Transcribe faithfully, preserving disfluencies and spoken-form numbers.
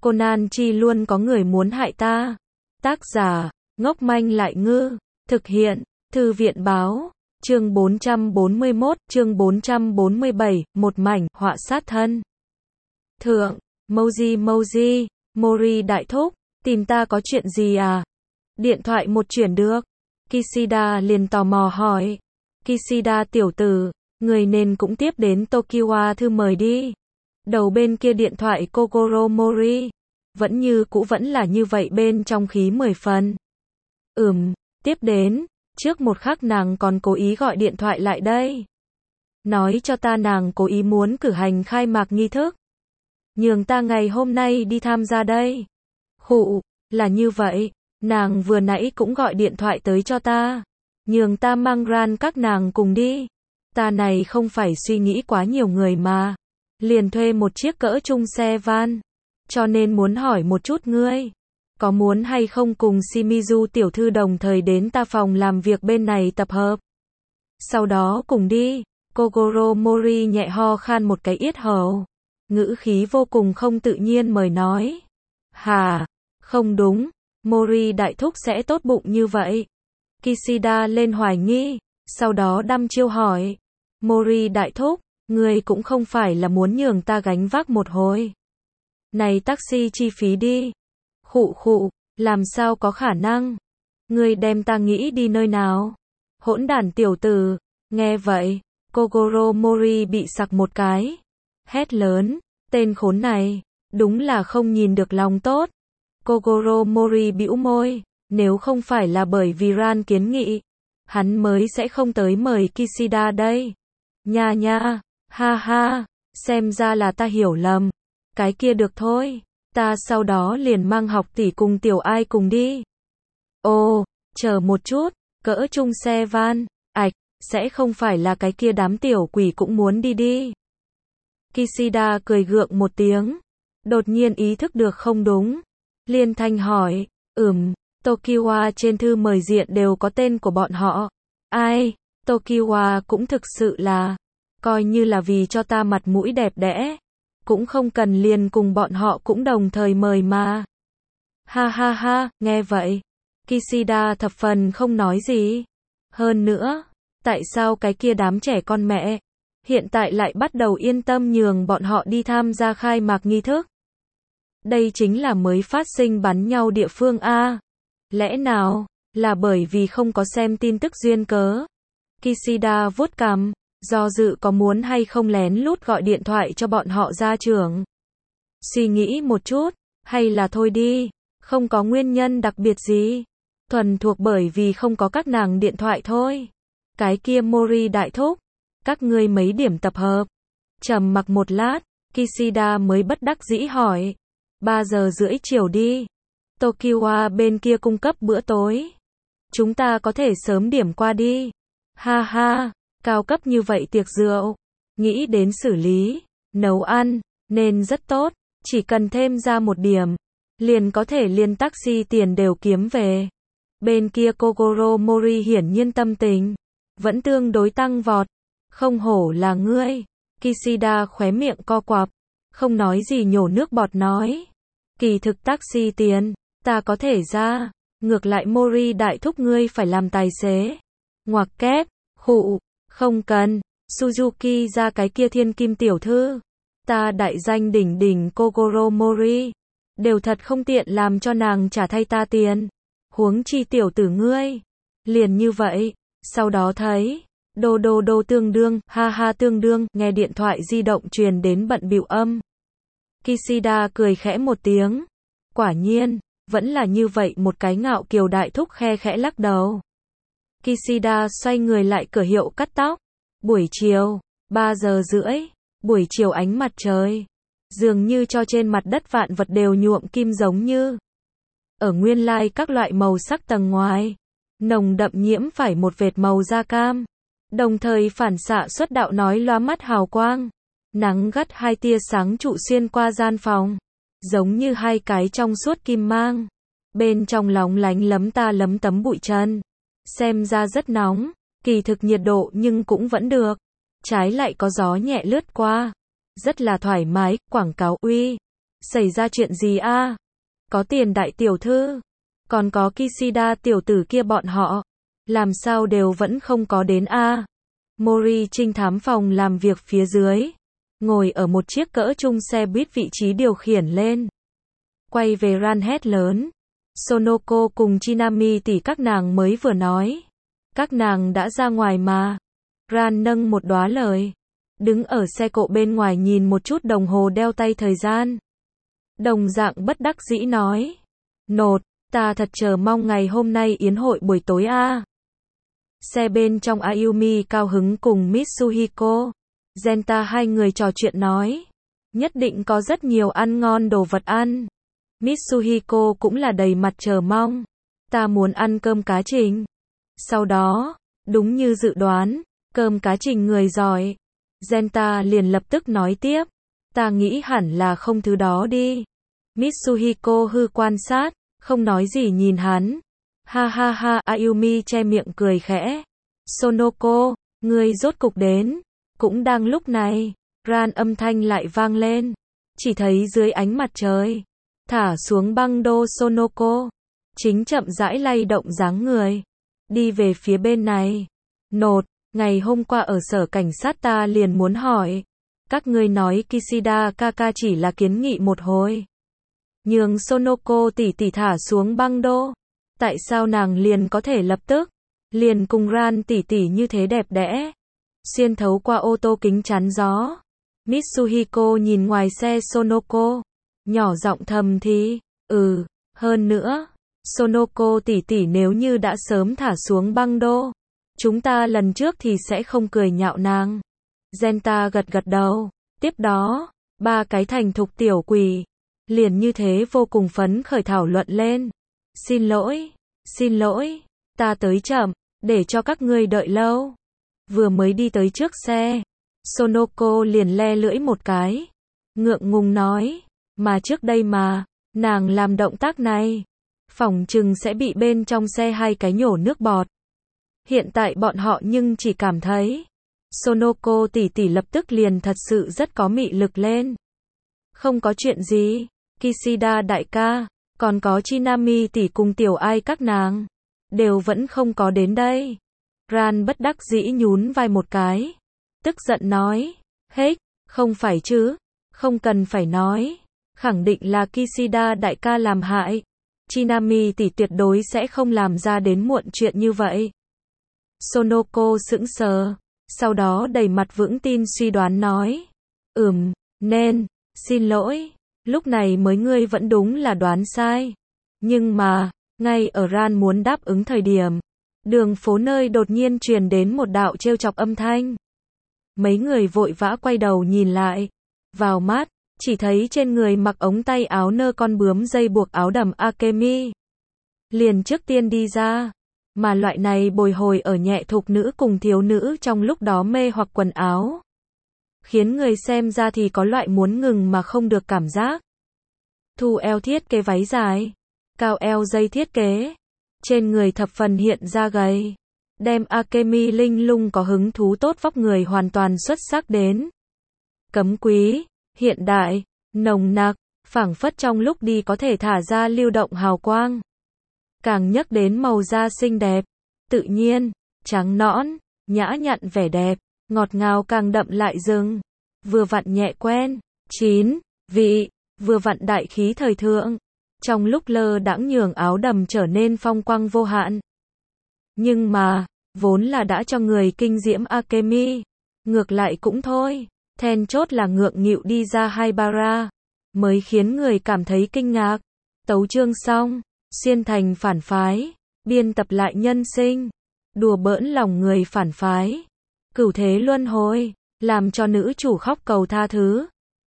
Conan chi luôn có người muốn hại ta. Tác giả, ngốc manh lại ngư. Thực hiện, Thư viện Báo. Chương bốn trăm bốn mươi mốt, chương bốn trăm bốn mươi bảy, một mảnh, họa sát thân. Thượng, Moji Moji, Mori đại thúc, tìm ta có chuyện gì à? Điện thoại một chuyển được. Kishida liền tò mò hỏi. Kishida tiểu tử, người nên cũng tiếp đến Tokiwa thư mời đi. Đầu bên kia điện thoại Kogoro Mori, vẫn như cũ vẫn là như vậy bên trong khí mười phần. Ừm, tiếp đến, trước một khắc nàng còn cố ý gọi điện thoại lại đây. Nói cho ta nàng cố ý muốn cử hành khai mạc nghi thức. Nhường ta ngày hôm nay đi tham gia đây. Khụ, là như vậy, nàng vừa nãy cũng gọi điện thoại tới cho ta. Nhường ta mang ran các nàng cùng đi. Ta này không phải suy nghĩ quá nhiều người mà. Liền thuê một chiếc cỡ trung xe van. Cho nên muốn hỏi một chút ngươi. Có muốn hay không cùng Shimizu tiểu thư đồng thời đến ta phòng làm việc bên này tập hợp. Sau đó cùng đi. Kogoro Mori nhẹ ho khan một cái yết hầu. Ngữ khí vô cùng không tự nhiên mời nói. Hà, không đúng. Mori đại thúc sẽ tốt bụng như vậy. Kishida lên hoài nghi. Sau đó đăm chiêu hỏi. Mori đại thúc, ngươi cũng không phải là muốn nhường ta gánh vác một hồi. Này taxi chi phí đi. Khụ khụ, làm sao có khả năng? Ngươi đem ta nghĩ đi nơi nào? Hỗn đản tiểu tử. Nghe vậy, Kogoro Mori bị sặc một cái. Hét lớn, tên khốn này, đúng là không nhìn được lòng tốt. Kogoro Mori bĩu môi, nếu không phải là bởi vì Ran kiến nghị, hắn mới sẽ không tới mời Kishida đây. Nha nha, ha ha, xem ra là ta hiểu lầm. Cái kia được thôi, ta sau đó liền mang học tỷ cùng tiểu ai cùng đi. Ồ, chờ một chút, cỡ trung xe van, ạch, sẽ không phải là cái kia đám tiểu quỷ cũng muốn đi đi. Kishida cười gượng một tiếng, đột nhiên ý thức được không đúng. Liên thanh hỏi, ừm, Tokiwa trên thư mời diện đều có tên của bọn họ. Ai, Tokiwa cũng thực sự là, coi như là vì cho ta mặt mũi đẹp đẽ. Cũng không cần liền cùng bọn họ cũng đồng thời mời mà. Ha ha ha, nghe vậy. Kishida thập phần không nói gì. Hơn nữa, tại sao cái kia đám trẻ con mẹ, hiện tại lại bắt đầu yên tâm nhường bọn họ đi tham gia khai mạc nghi thức? Đây chính là mới phát sinh bắn nhau địa phương A. Lẽ nào, là bởi vì không có xem tin tức duyên cớ? Kishida vuốt cằm, do dự có muốn hay không lén lút gọi điện thoại cho bọn họ gia trưởng. Suy nghĩ một chút, hay là thôi đi, không có nguyên nhân đặc biệt gì. Thuần thuộc bởi vì không có các nàng điện thoại thôi. Cái kia Mori đại thúc, các ngươi mấy điểm tập hợp? Trầm mặc một lát, Kishida mới bất đắc dĩ hỏi. Ba giờ rưỡi chiều đi. Tokiwa bên kia cung cấp bữa tối. Chúng ta có thể sớm điểm qua đi. Ha ha, cao cấp như vậy tiệc rượu. Nghĩ đến xử lý, nấu ăn, nên rất tốt. Chỉ cần thêm ra một điểm, liền có thể liên taxi tiền đều kiếm về. Bên kia Kogoro Mori hiển nhiên tâm tình vẫn tương đối tăng vọt. Không hổ là ngươi. Kishida khóe miệng co quặp, không nói gì nhổ nước bọt nói. Kỳ thực taxi tiền, ta có thể ra. Ngược lại Mori đại thúc ngươi phải làm tài xế. Ngoặc kép, khụ, không cần. Suzuki ra cái kia thiên kim tiểu thư. Ta đại danh đỉnh đỉnh Kogoro Mori. Đều thật không tiện làm cho nàng trả thay ta tiền. Huống chi tiểu tử ngươi. Liền như vậy, sau đó thấy, đô đô đô tương đương, ha ha tương đương, nghe điện thoại di động truyền đến bận bịu âm. Kishida cười khẽ một tiếng. Quả nhiên, vẫn là như vậy một cái ngạo kiều đại thúc khe khẽ lắc đầu. Kishida xoay người lại cửa hiệu cắt tóc. Buổi chiều, ba giờ rưỡi, buổi chiều ánh mặt trời. Dường như cho trên mặt đất vạn vật đều nhuộm kim giống như. Ở nguyên lai các loại màu sắc tầng ngoài. Nồng đậm nhiễm phải một vệt màu da cam. Đồng thời phản xạ xuất đạo nói lóa mắt hào quang. Nắng gắt hai tia sáng trụ xuyên qua gian phòng. Giống như hai cái trong suốt kim mang. Bên trong lóng lánh lấm ta lấm tấm bụi trần. Xem ra rất nóng. Kỳ thực nhiệt độ nhưng cũng vẫn được. Trái lại có gió nhẹ lướt qua. Rất là thoải mái, quảng cáo uy. Xảy ra chuyện gì a? Có Tiền đại tiểu thư, còn có Kishida tiểu tử kia bọn họ, làm sao đều vẫn không có đến a? Mori trinh thám phòng làm việc phía dưới, ngồi ở một chiếc cỡ trung xe buýt vị trí điều khiển lên. Quay về Ran hét lớn. Sonoko cùng Chinami tỷ các nàng mới vừa nói. Các nàng đã ra ngoài mà. Ran nâng một đóa lời. Đứng ở xe cộ bên ngoài nhìn một chút đồng hồ đeo tay thời gian. Đồng dạng bất đắc dĩ nói. Nột, ta thật chờ mong ngày hôm nay yến hội buổi tối a. Xe bên trong Ayumi cao hứng cùng Mitsuhiko, Genta hai người trò chuyện nói. Nhất định có rất nhiều ăn ngon đồ vật ăn. Mitsuhiko cũng là đầy mặt chờ mong. Ta muốn ăn cơm cá trình. Sau đó, đúng như dự đoán, cơm cá trình người giỏi. Genta liền lập tức nói tiếp. Ta nghĩ hẳn là không thứ đó đi. Mitsuhiko hư quan sát, không nói gì nhìn hắn. Ha ha ha, Ayumi che miệng cười khẽ. Sonoko, ngươi rốt cục đến. Cũng đang lúc này, Ran âm thanh lại vang lên. Chỉ thấy dưới ánh mặt trời, thả xuống băng đô Sonoko, chính chậm rãi lay động dáng người, đi về phía bên này. Nột, ngày hôm qua ở sở cảnh sát ta liền muốn hỏi, các ngươi nói Kishida Kaka chỉ là kiến nghị một hồi, nhường Sonoko tỷ tỷ thả xuống băng đô, tại sao nàng liền có thể lập tức, liền cùng Ran tỷ tỷ như thế đẹp đẽ, xuyên thấu qua ô tô kính chắn gió. Mitsuhiko nhìn ngoài xe Sonoko, nhỏ giọng thầm thì, ừ, hơn nữa, Sonoko tỷ tỷ nếu như đã sớm thả xuống băng đô, chúng ta lần trước thì sẽ không cười nhạo nàng. Genta gật gật đầu, tiếp đó, ba cái thành thục tiểu quỷ, liền như thế vô cùng phấn khởi thảo luận lên. Xin lỗi, xin lỗi, ta tới chậm, để cho các ngươi đợi lâu. Vừa mới đi tới trước xe, Sonoko liền le lưỡi một cái, ngượng ngùng nói, mà trước đây mà, nàng làm động tác này, phỏng chừng sẽ bị bên trong xe hai cái nhổ nước bọt. Hiện tại bọn họ nhưng chỉ cảm thấy, Sonoko tỷ tỷ lập tức liền thật sự rất có mị lực lên. Không có chuyện gì, Kishida đại ca, còn có Chinami tỷ cùng tiểu ai các nàng, đều vẫn không có đến đây. Ran bất đắc dĩ nhún vai một cái, tức giận nói, hết, không phải chứ, không cần phải nói, khẳng định là Kishida đại ca làm hại. Chinami tỷ tuyệt đối sẽ không làm ra đến muộn chuyện như vậy. Sonoko sững sờ, sau đó đầy mặt vững tin suy đoán nói, ừm, nên, xin lỗi, lúc này mới ngươi vẫn đúng là đoán sai. Nhưng mà, ngay ở Ran muốn đáp ứng thời điểm, đường phố nơi đột nhiên truyền đến một đạo trêu chọc âm thanh. Mấy người vội vã quay đầu nhìn lại, vào mắt, chỉ thấy trên người mặc ống tay áo nơ con bướm dây buộc áo đầm Akemi. Liền trước tiên đi ra, mà loại này bồi hồi ở nhẹ thục nữ cùng thiếu nữ trong lúc đó mê hoặc quần áo, khiến người xem ra thì có loại muốn ngừng mà không được cảm giác. Thu eo thiết kế váy dài, cao eo dây thiết kế, trên người thập phần hiện ra gầy, đem Akemi linh lung có hứng thú tốt vóc người hoàn toàn xuất sắc đến cấm quý, hiện đại, nồng nặc, phảng phất trong lúc đi có thể thả ra lưu động hào quang. Càng nhắc đến màu da xinh đẹp, tự nhiên, trắng nõn, nhã nhặn vẻ đẹp, ngọt ngào càng đậm lại rừng, vừa vặn nhẹ quen, chín, vị, vừa vặn đại khí thời thượng, trong lúc lơ đãng nhường áo đầm trở nên phong quang vô hạn. Nhưng mà, vốn là đã cho người kinh diễm Akemi, ngược lại cũng thôi, then chốt là ngượng nghịu đi ra hai bara, mới khiến người cảm thấy kinh ngạc. Tấu chương xong, xuyên thành phản phái, biên tập lại nhân sinh, đùa bỡn lòng người phản phái, cửu thế luân hồi, làm cho nữ chủ khóc cầu tha thứ.